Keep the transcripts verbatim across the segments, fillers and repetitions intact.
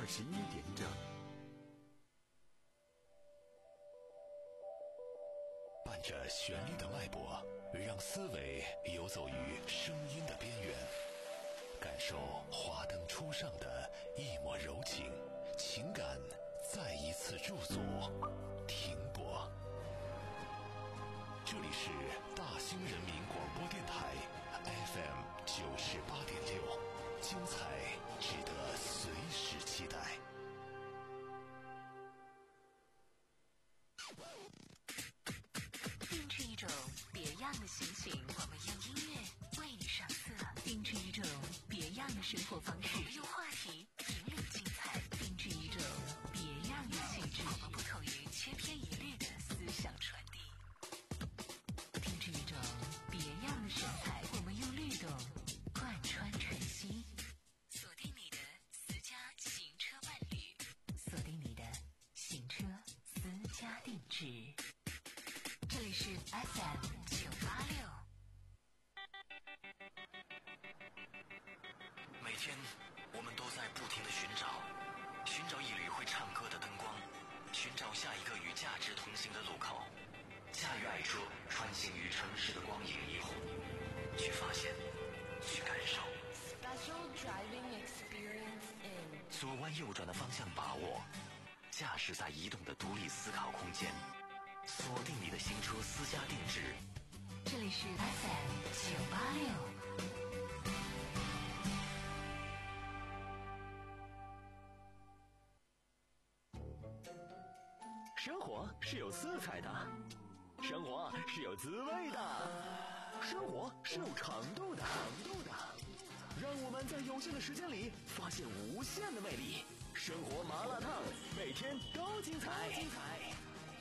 十一点整。伴着旋律的脉搏，让思维游走于声音的边缘，感受华灯初上的一抹柔情，情感再一次驻足停泊。这里是大兴人民广播电台 F M 九十八点六，精彩值得随时期待。 定制一种别样的心情，我们用音乐为你上色；定制一种别样的生活方式，我们用话题引领精彩；定制一种别样的气质，我们不同于千篇一律的思想传递；定制一种别样的神采，我们用律动贯穿晨曦。锁定你的私家行车伴侣，锁定你的行车私家定制。这里是 F M 九八六。 每天我们都在不停地寻找，寻找一缕会唱歌的灯光，寻找下一个与价值同行的路口，驾驭爱车穿行于城市的光影霓虹，去发现，去感受。 Special driving experience in 左弯右转的方向把握，驾驶在移动的独立思考空间，锁定你的新车私家定制。 这里是 F M 九八六。 生活是有色彩的，生活是有滋味的，生活是有长度的。长度的，让我们在有限的时间里发现无限的魅力。生活麻辣烫，每天都精彩。精彩。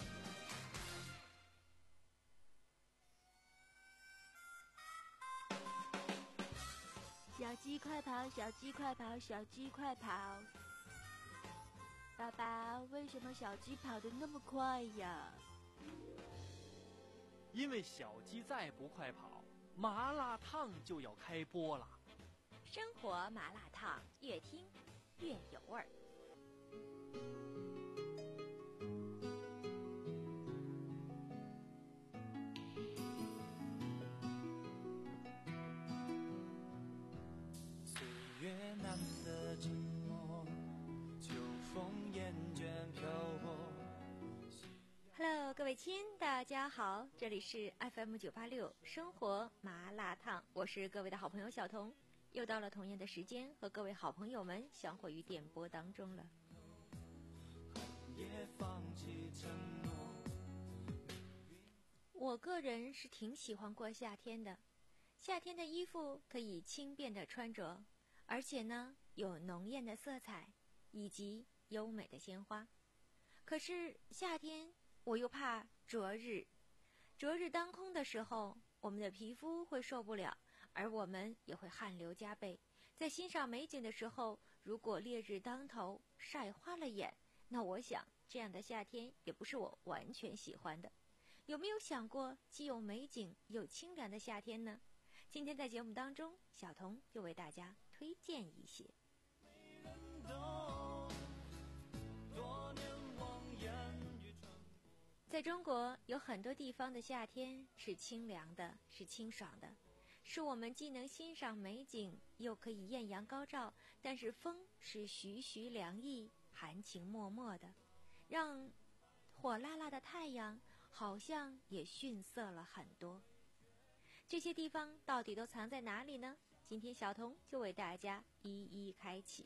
小鸡快跑，小鸡快跑，小鸡快跑！爸爸，为什么小鸡跑得那么快呀？ 因为小鸡再不快跑，麻辣烫就要开播了。 生活麻辣烫，越听越有味儿。 岁月难得沉默，秋风厌倦漂泊。 Hello， 各位亲，大家好，这里是 F M 九八六生活麻辣烫，我是各位的好朋友小彤，又到了同样的时间，和各位好朋友们相会于电波当中了。我个人是挺喜欢过夏天的，夏天的衣服可以轻便的穿着，而且呢有浓艳的色彩以及优美的鲜花。可是夏天我又怕灼日，灼日当空的时候，我们的皮肤会受不了，而我们也会汗流浃背。在欣赏美景的时候，如果烈日当头，晒花了眼，那我想这样的夏天也不是我完全喜欢的。有没有想过既有美景又清凉的夏天呢？今天在节目当中，小彤就为大家推荐一些。在中国有很多地方的夏天是清凉的，是清爽的，是我们既能欣赏美景，又可以艳阳高照，但是风是徐徐凉意，含情脉脉的，让火辣辣的太阳好像也逊色了很多。这些地方到底都藏在哪里呢？今天小彤就为大家一一开启。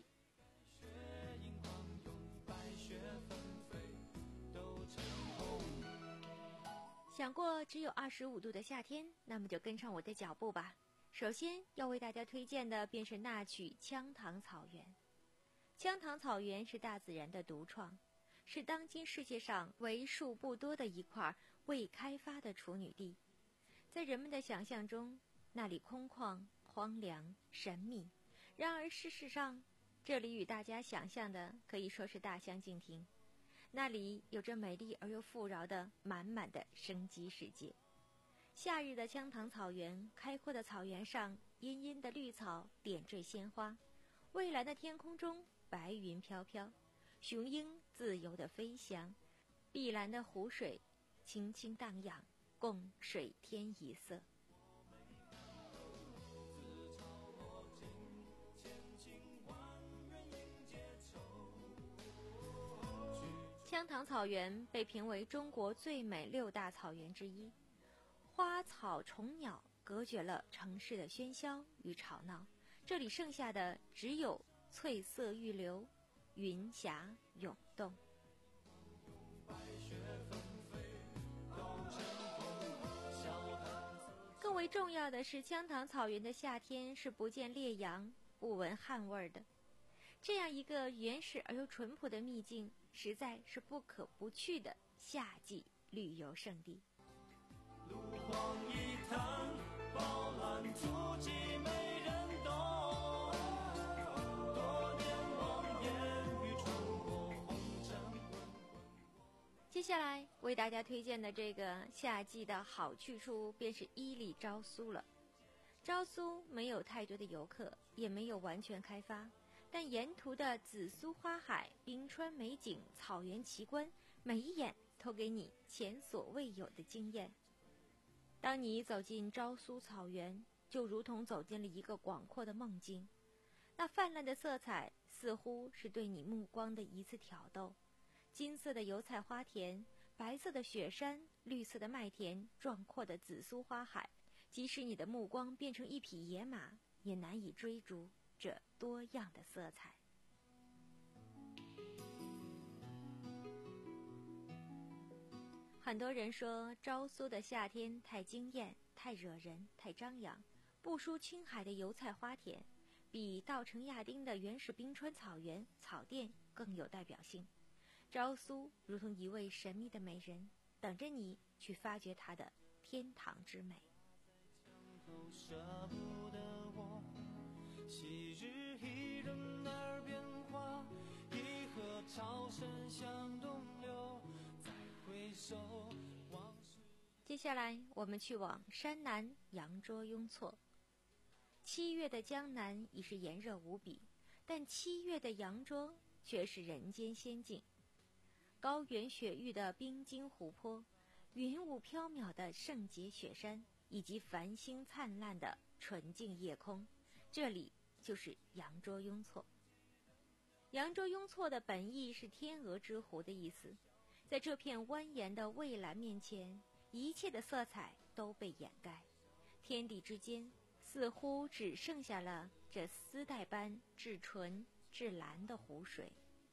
想过只有二十五度的夏天，那么就跟上我的脚步吧。首先要为大家推荐的便是那曲羌塘草原。羌塘草原是大自然的独创，是当今世界上为数不多的一块未开发的处女地。在人们的想象中，那里空旷、荒凉、神秘，然而事实上，这里与大家想象的可以说是大相径庭。那里有着美丽而又富饶的满满的生机世界。夏日的羌塘草原，开阔的草原上，茵茵的绿草点缀鲜花，蔚蓝的天空中， 白云飘飘，雄鹰自由地飞翔，碧蓝的湖水轻轻荡漾，共水天一色。羌塘草原被评为中国最美六大草原之一，花草虫鸟隔绝了城市的喧嚣与吵闹，这里剩下的只有翠色欲流，云霞涌动。更为重要的是，羌塘草原的夏天是不见烈阳，不闻汗味的。这样一个原始而又淳朴的秘境，实在是不可不去的夏季旅游胜地。 路光一滩，饱览足迹没人懂。多年望眼欲穿过红尘滚滚。 接下来为大家推荐的这个夏季的好去处，便是伊犁昭苏了。昭苏没有太多的游客，也没有完全开发，但沿途的紫苏花海、冰川美景、草原奇观，每一眼都给你前所未有的惊艳。当你走进昭苏草原，就如同走进了一个广阔的梦境。那泛滥的色彩似乎是对你目光的一次挑逗，金色的油菜花田，白色的雪山，绿色的麦田，壮阔的紫苏花海，即使你的目光变成一匹野马，也难以追逐这多样的色彩。很多人说昭苏的夏天太惊艳，太惹人，太张扬，不输青海的油菜花田，比稻城亚丁的原始冰川草原草甸更有代表性。昭苏如同一位神秘的美人，等着你去发掘她的天堂之美。 舍不得我，昔日一人耳边话，一河潮声向东流，再回首往事。 接下来我们去往山南羊卓雍措。七月的江南已是炎热无比，但七月的羊卓却是人间仙境。高原雪域的冰晶湖泊，云雾飘渺的圣洁雪山，以及繁星灿烂的纯净夜空，这里就是羊卓雍措。羊卓雍措的本意是天鹅之湖的意思，在这片蜿蜒的蔚蓝面前，一切的色彩都被掩盖，天地之间似乎只剩下了这丝带般至纯至蓝的湖水。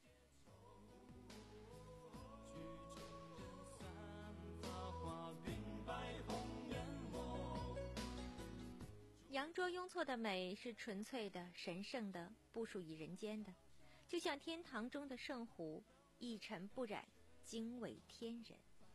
羊卓雍措的美是纯粹的、神圣的，不属于人间的，就像天堂中的圣湖，一尘不染，惊为天人。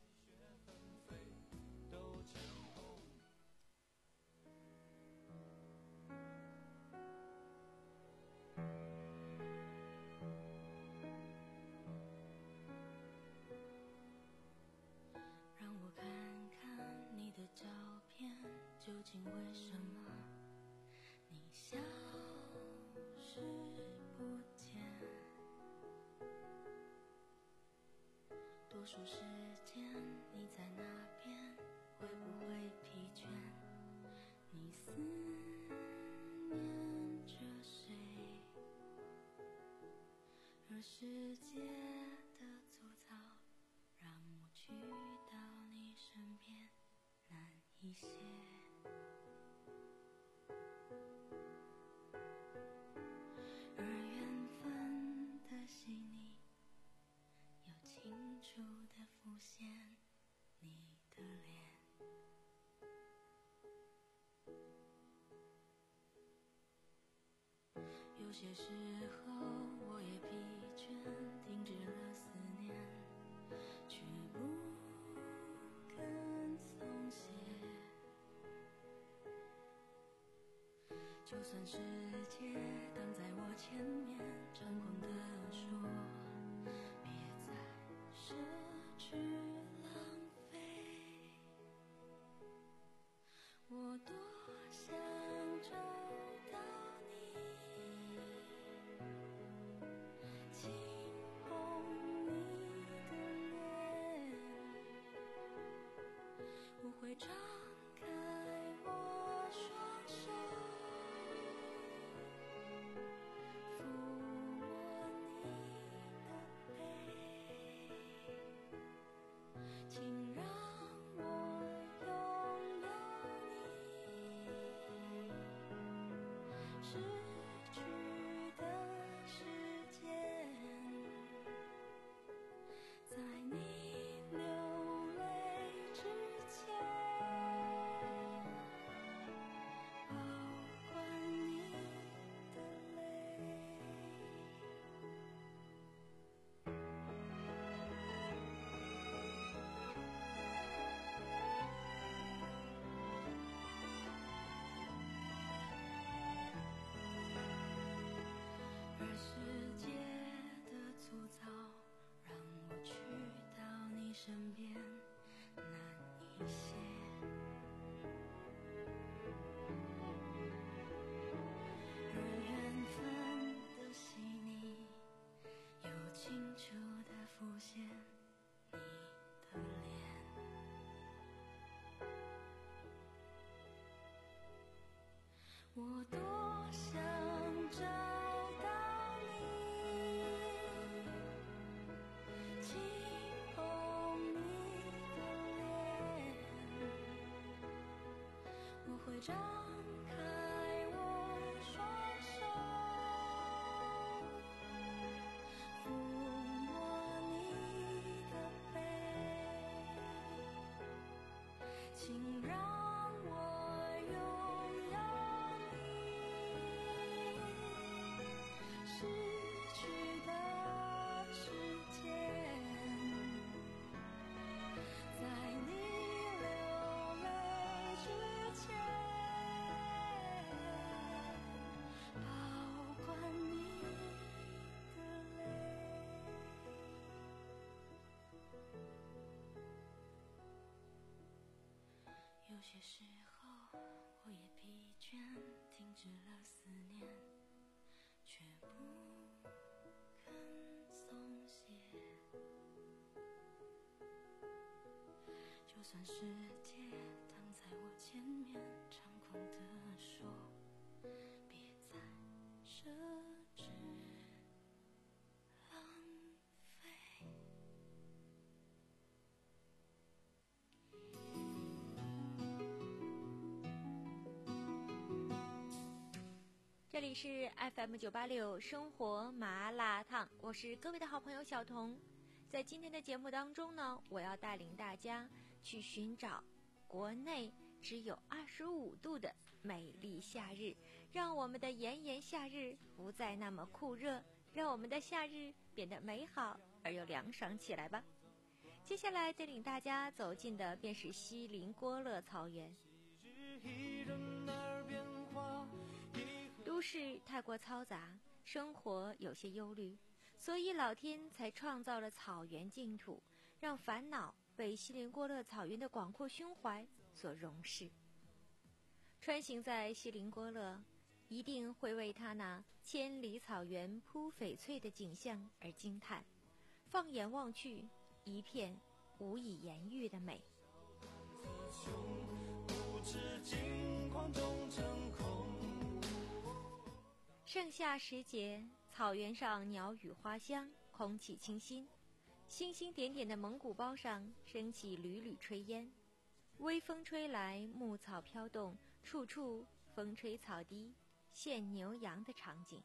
让我看看你的照片，究竟为什么你消失不见？多数时间你在那边，会不会疲倦？你思念着谁？而世界的粗糙，让我去到你身边难一些。而缘分的细腻，又清楚地浮现你的脸。有些时候我也疲倦，停止了思念，却不肯松懈。就算世界挡在我前面，张狂地说别再奢侈浪费，我多想找到你， 张开我双手，抚摸你的背，请让我拥有你失去的时间，在你流泪之前，保管你的泪。有些时候我也疲倦，停止了思念，却不肯松懈。就算世界挡在我前面，猖狂地说别再奢侈浪费。 这里是 F M 九八六生活麻辣烫，我是各位的好朋友小彤。在今天的节目当中呢，我要带领大家去寻找国内只有二十五度的美丽夏日，让我们的炎炎夏日不再那么酷热，让我们的夏日变得美好而又凉爽起来吧。接下来带领大家走进的便是锡林郭勒草原。都市太过嘈杂，生活有些忧虑，所以老天才创造了草原净土，让烦恼被锡林郭勒草原的广阔胸怀所容视。穿行在锡林郭勒，一定会为它那千里草原铺翡翠的景象而惊叹，放眼望去，一片无以言喻的美。盛夏时节，草原上鸟语花香，空气清新，星星点点的蒙古包上升起缕缕炊烟，微风吹来，牧草飘动，处处风吹草低现牛羊的场景。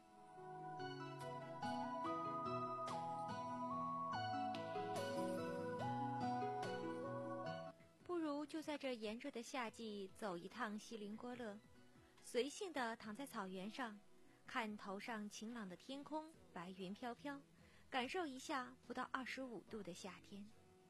不如就在这炎热的夏季走一趟锡林郭勒，随性地躺在草原上，看头上晴朗的天空，白云飘飘，感受一下不到二十五度的夏天。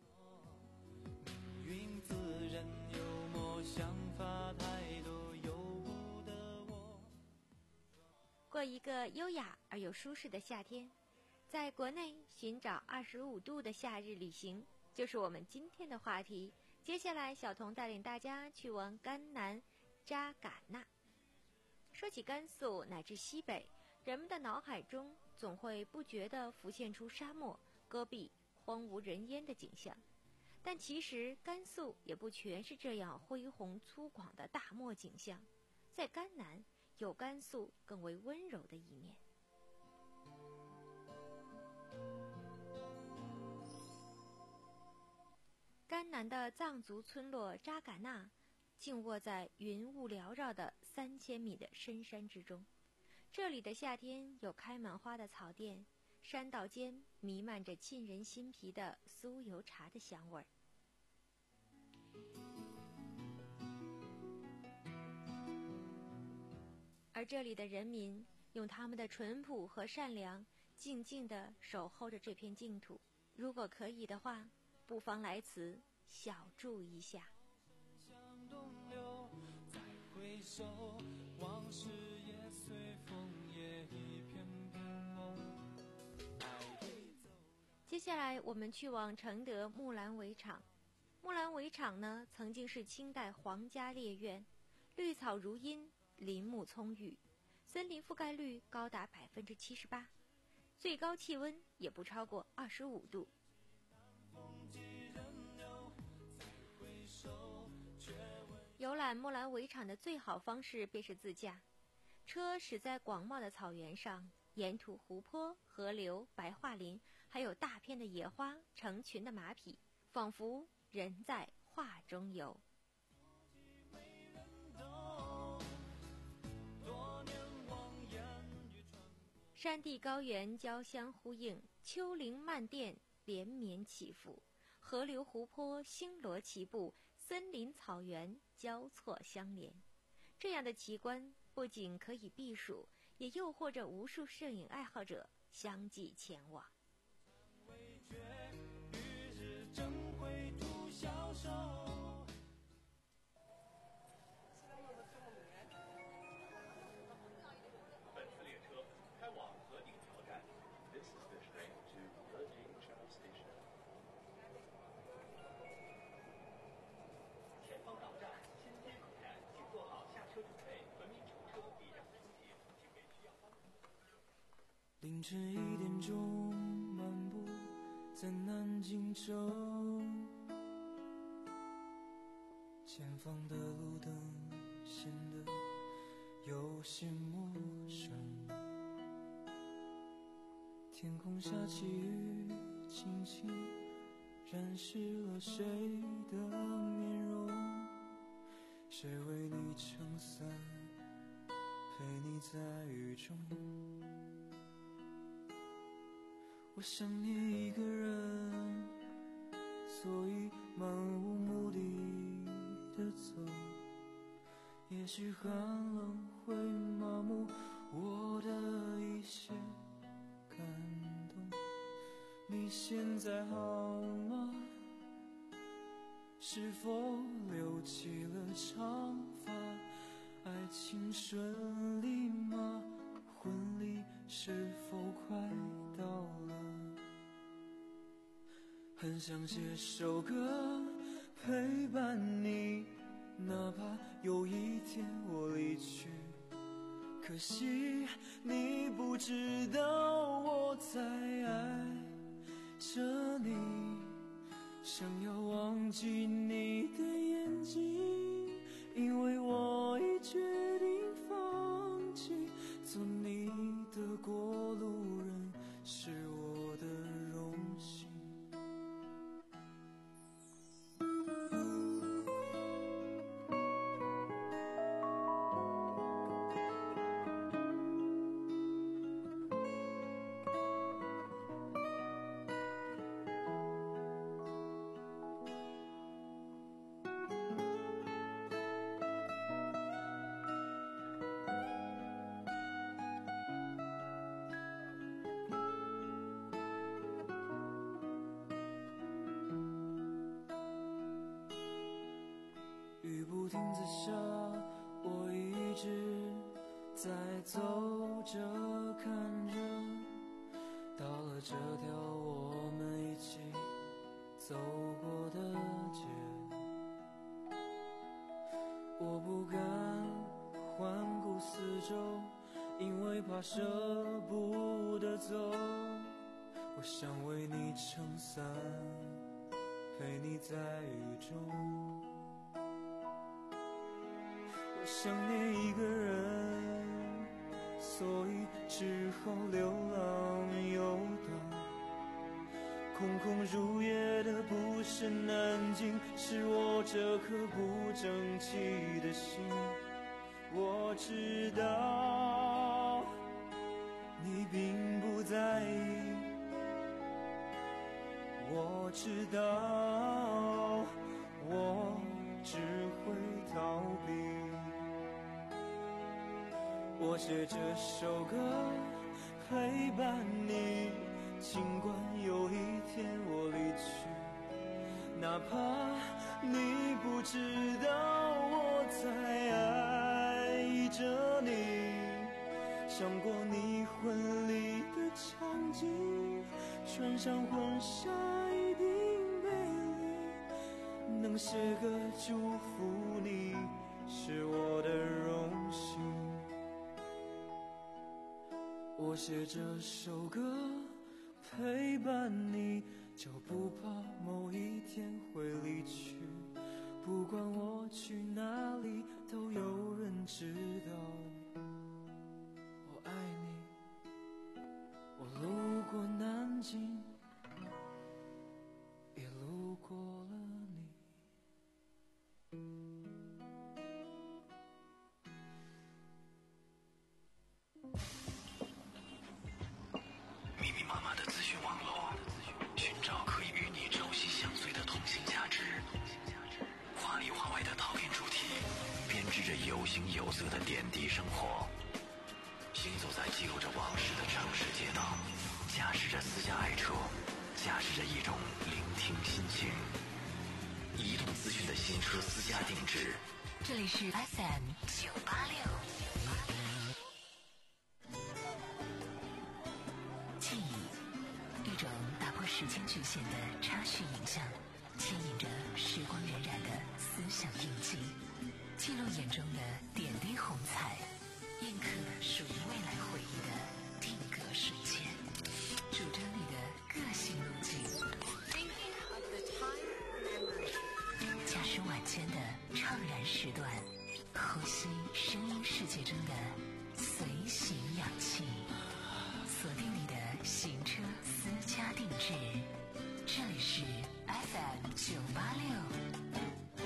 命运自然幽默，想法太多，有无的我。 过一个优雅而又舒适的夏天，在国内寻找二十五度的夏日旅行，就是我们今天的话题。接下来，小彤带领大家去往甘南扎尕那。说起甘肃乃至西北，人们的脑海中总会不觉地浮现出沙漠、戈壁、荒无人烟的景象。但其实甘肃也不全是这样恢宏粗犷的大漠景象，在甘南有甘肃更为温柔的一面。甘南的藏族村落扎尕那静卧在云雾缭绕的三千米的深山之中，这里的夏天有开满花的草甸，山道间弥漫着沁人心脾的酥油茶的香味儿。而这里的人民用他们的淳朴和善良，静静地守候着这片净土。如果可以的话，不妨来此小住一下。 回首往事也随风也一片片梦。 接下来我们去往承德木兰围场。木兰围场呢，曾经是清代皇家猎院，绿草如茵，林木葱郁，森林覆盖率高达百分之七十八，最高气温也不超过二十五度。游览木兰围场的最好方式便是自驾，车驶在广袤的草原上，沿途湖泊、河流、白桦林，还有大片的野花，成群的马匹，仿佛人在画中游。 山地高原交相呼应，丘陵漫甸连绵起伏，河流湖泊星罗棋布，森林草原交错相连。这样的奇观不仅可以避暑，也诱惑着无数摄影爱好者相继前往。 本次列车开往河顶桥站。This is the train to Leding Chao Station. 前方到站新街口站，请做好下车准备，本民乘车必然出行，请为需要帮助的乘客。 凌晨一点钟，漫步在南京州，前方的路灯显得有些陌生，天空下起雨，轻轻染湿了谁的面容，谁为你撑伞，陪你在雨中。我想你一个人，所以漫无目的的走，也许寒冷会麻木我的一些感动。你现在好吗？是否留起了长发？爱情顺利吗？婚礼是否快到了？很想写首歌陪伴你，哪怕有一天我离去，可惜你不知道我在爱着你，想要忘记你的眼睛，因为我已决定放弃做你的过路人，是我的荣幸。雨不停地下，我一直在走着看着，到了这条我们一起走过的街，我不敢环顾四周，因为怕舍不得走，我想为你撑伞，陪你在雨中。我想念一个人，所以只好流浪游荡。空空如也的不是南京，是我这颗不争气的心。我知道你并不在意，我知道我只会逃避。我写这首歌陪伴你，尽管有一天我离去，哪怕你不知道我在爱着你。想过你婚礼的场景，穿上婚纱一定美丽，能写歌祝福你是我的荣幸。我写这首歌陪伴你，就不怕某一天会离去，不管我去哪里都有人知道我爱你。我路过南京，也路过了你。 的新车私家定制。 这里是 F M 九八六。记忆，一种打破时间局限的插叙影像，牵引着时光荏苒的思想印记，记录眼中的点滴红彩，印刻属于未来回忆的定格瞬间，主张你的个性路径。驾驶晚间的怅然时段，呼吸声音世界中的随行氧气，锁定你的行车私家定制。这里是 F M 九八六。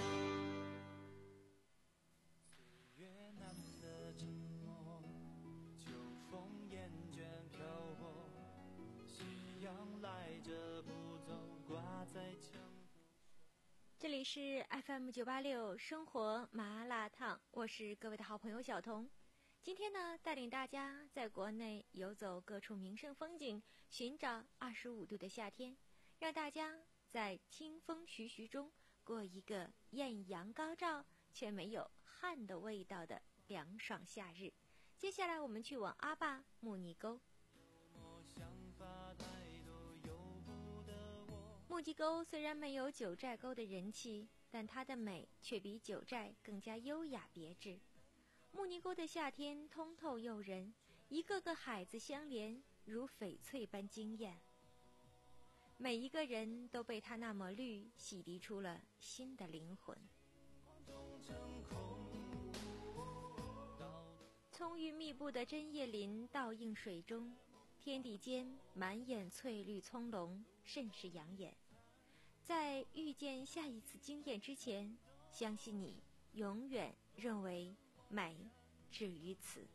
越南的沉默，秋风厌倦漂泊，夕阳来者不走，挂在墙。 这里是 F M 九八六生活麻辣烫，我是各位的好朋友小彤。今天呢，带领大家在国内游走各处名胜风景，寻找二十五度的夏天，让大家在清风徐徐中过一个艳阳高照却没有汗的味道的凉爽夏日。接下来我们去往阿坝木尼沟。木屐沟虽然没有九寨沟的人气，但它的美却比九寨更加优雅别致。木屐沟的夏天通透诱人，一个个海子相连，如翡翠般惊艳。每一个人都被它那抹绿洗涤出了新的灵魂。葱郁密布的针叶林倒映水中，天地间满眼翠绿葱茏，甚是养眼。在遇见下一次惊艳之前，相信你永远认为美止于此。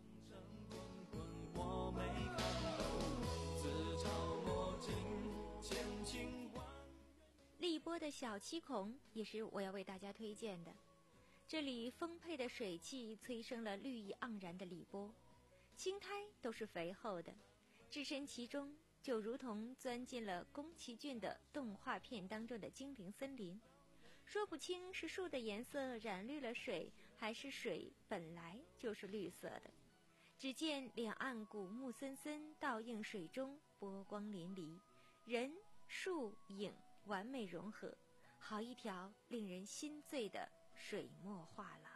荔波的小七孔也是我要为大家推荐的。这里丰沛的水汽催生了绿意盎然的荔波，青苔都是肥厚的，置身其中就如同钻进了宫崎骏的动画片当中的精灵森林。说不清是树的颜色染绿了水，还是水本来就是绿色的。只见两岸古木森森倒映水中，波光粼粼，人树影完美融合，好一条令人心醉的水墨画廊。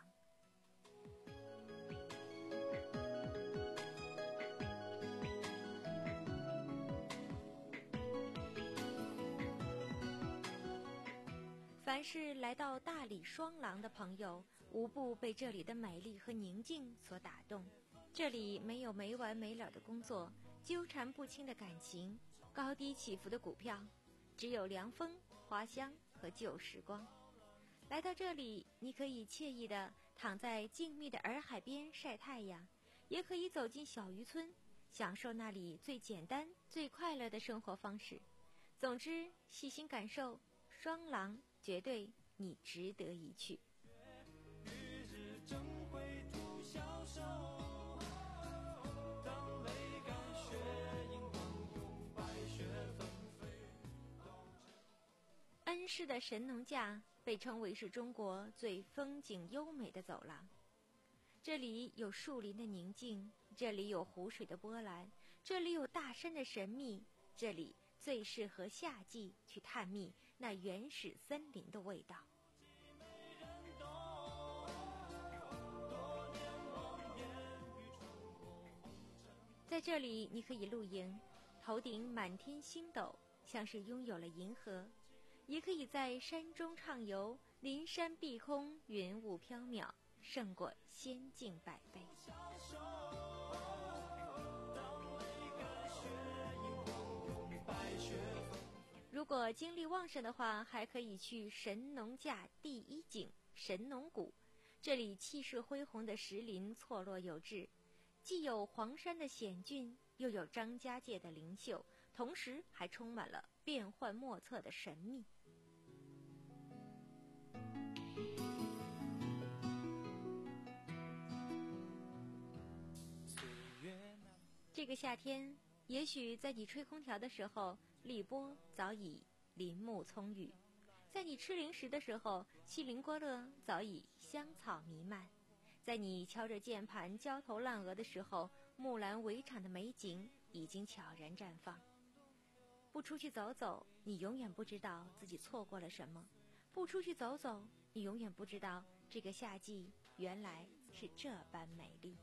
凡是来到大理双廊的朋友，无不被这里的美丽和宁静所打动。这里没有没完没了的工作，纠缠不清的感情，高低起伏的股票，只有凉风、花香和旧时光。来到这里，你可以惬意地躺在静谧的洱海边晒太阳，也可以走进小渔村，享受那里最简单、最快乐的生活方式。总之，细心感受双廊，绝对你值得一去。恩施的神农架被称为是中国最风景优美的走廊。这里有树林的宁静，这里有湖水的波澜，这里有大山的神秘，这里最适合夏季去探秘那原始森林的味道。在这里你可以露营，头顶满天星斗，像是拥有了银河；也可以在山中畅游，临山碧空，云雾飘渺，胜过仙境百倍。如果精力旺盛的话，还可以去神农架第一景神农谷。这里气势恢宏的石林错落有致，既有黄山的险峻，又有张家界的灵秀，同时还充满了变幻莫测的神秘。这个夏天，也许在你吹空调的时候，荔波早已林木葱郁。 在你吃零食的时候，七零锅乐早已香草弥漫；在你敲着键盘焦头烂额的时候，木兰围场的美景已经悄然绽放。不出去走走，你永远不知道自己错过了什么；不出去走走，你永远不知道这个夏季原来是这般美丽。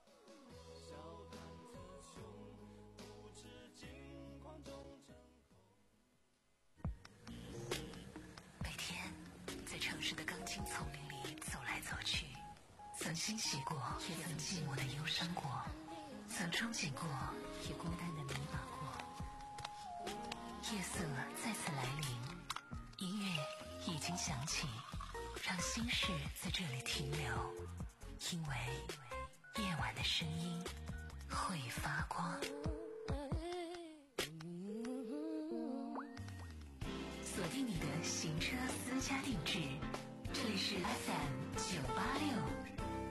每天在城市的钢筋丛林里走来走去，曾欣喜过，也曾寂寞的忧伤过，曾憧憬过，也孤单的迷茫过。夜色再次来临，音乐已经响起，让心事在这里停留，因为夜晚的声音会发光。锁定你的行车私家定制，这里是 F M 九八六。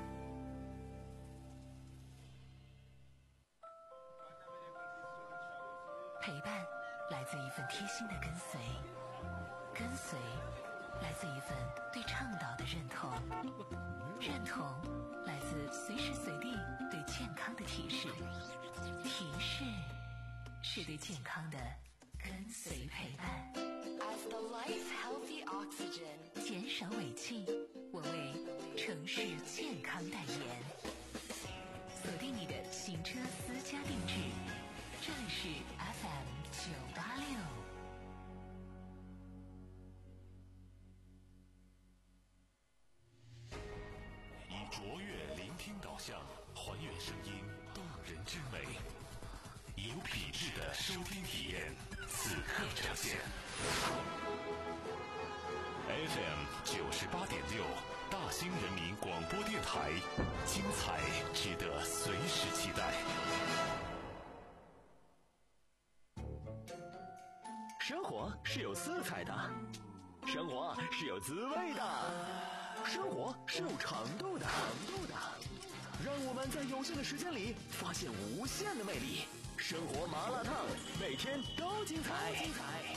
陪伴来自一份贴心的跟随，跟随来自一份对倡导的认同，认同来自随时随地对健康的提示，提示是对健康的跟随陪伴。 As the life healthy oxygen， 减少尾气，我为城市健康代言。锁定你的行车私家定制，这里是 F M 九八六。 以卓越聆听导向，还原声音动人之美，有品质的收听体验，此刻呈现。F M 九十八点六，大兴人民广播电台，精彩值得随时期待。 生活是有色彩的，生活是有滋味的，生活是有长度的。让我们在有限的时间里发现无限的魅力。生活麻辣烫，每天都精彩。精彩。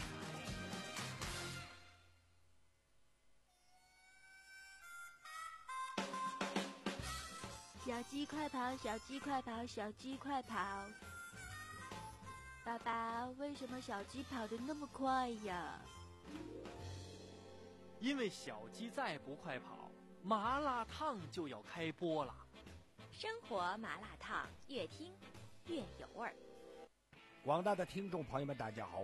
小鸡快跑，小鸡快跑，小鸡快跑！爸爸，为什么小鸡跑得那么快呀？ 因为小鸡再不快跑，麻辣烫就要开播了。 生活麻辣烫，越听越有味儿。 广大的听众朋友们，大家好，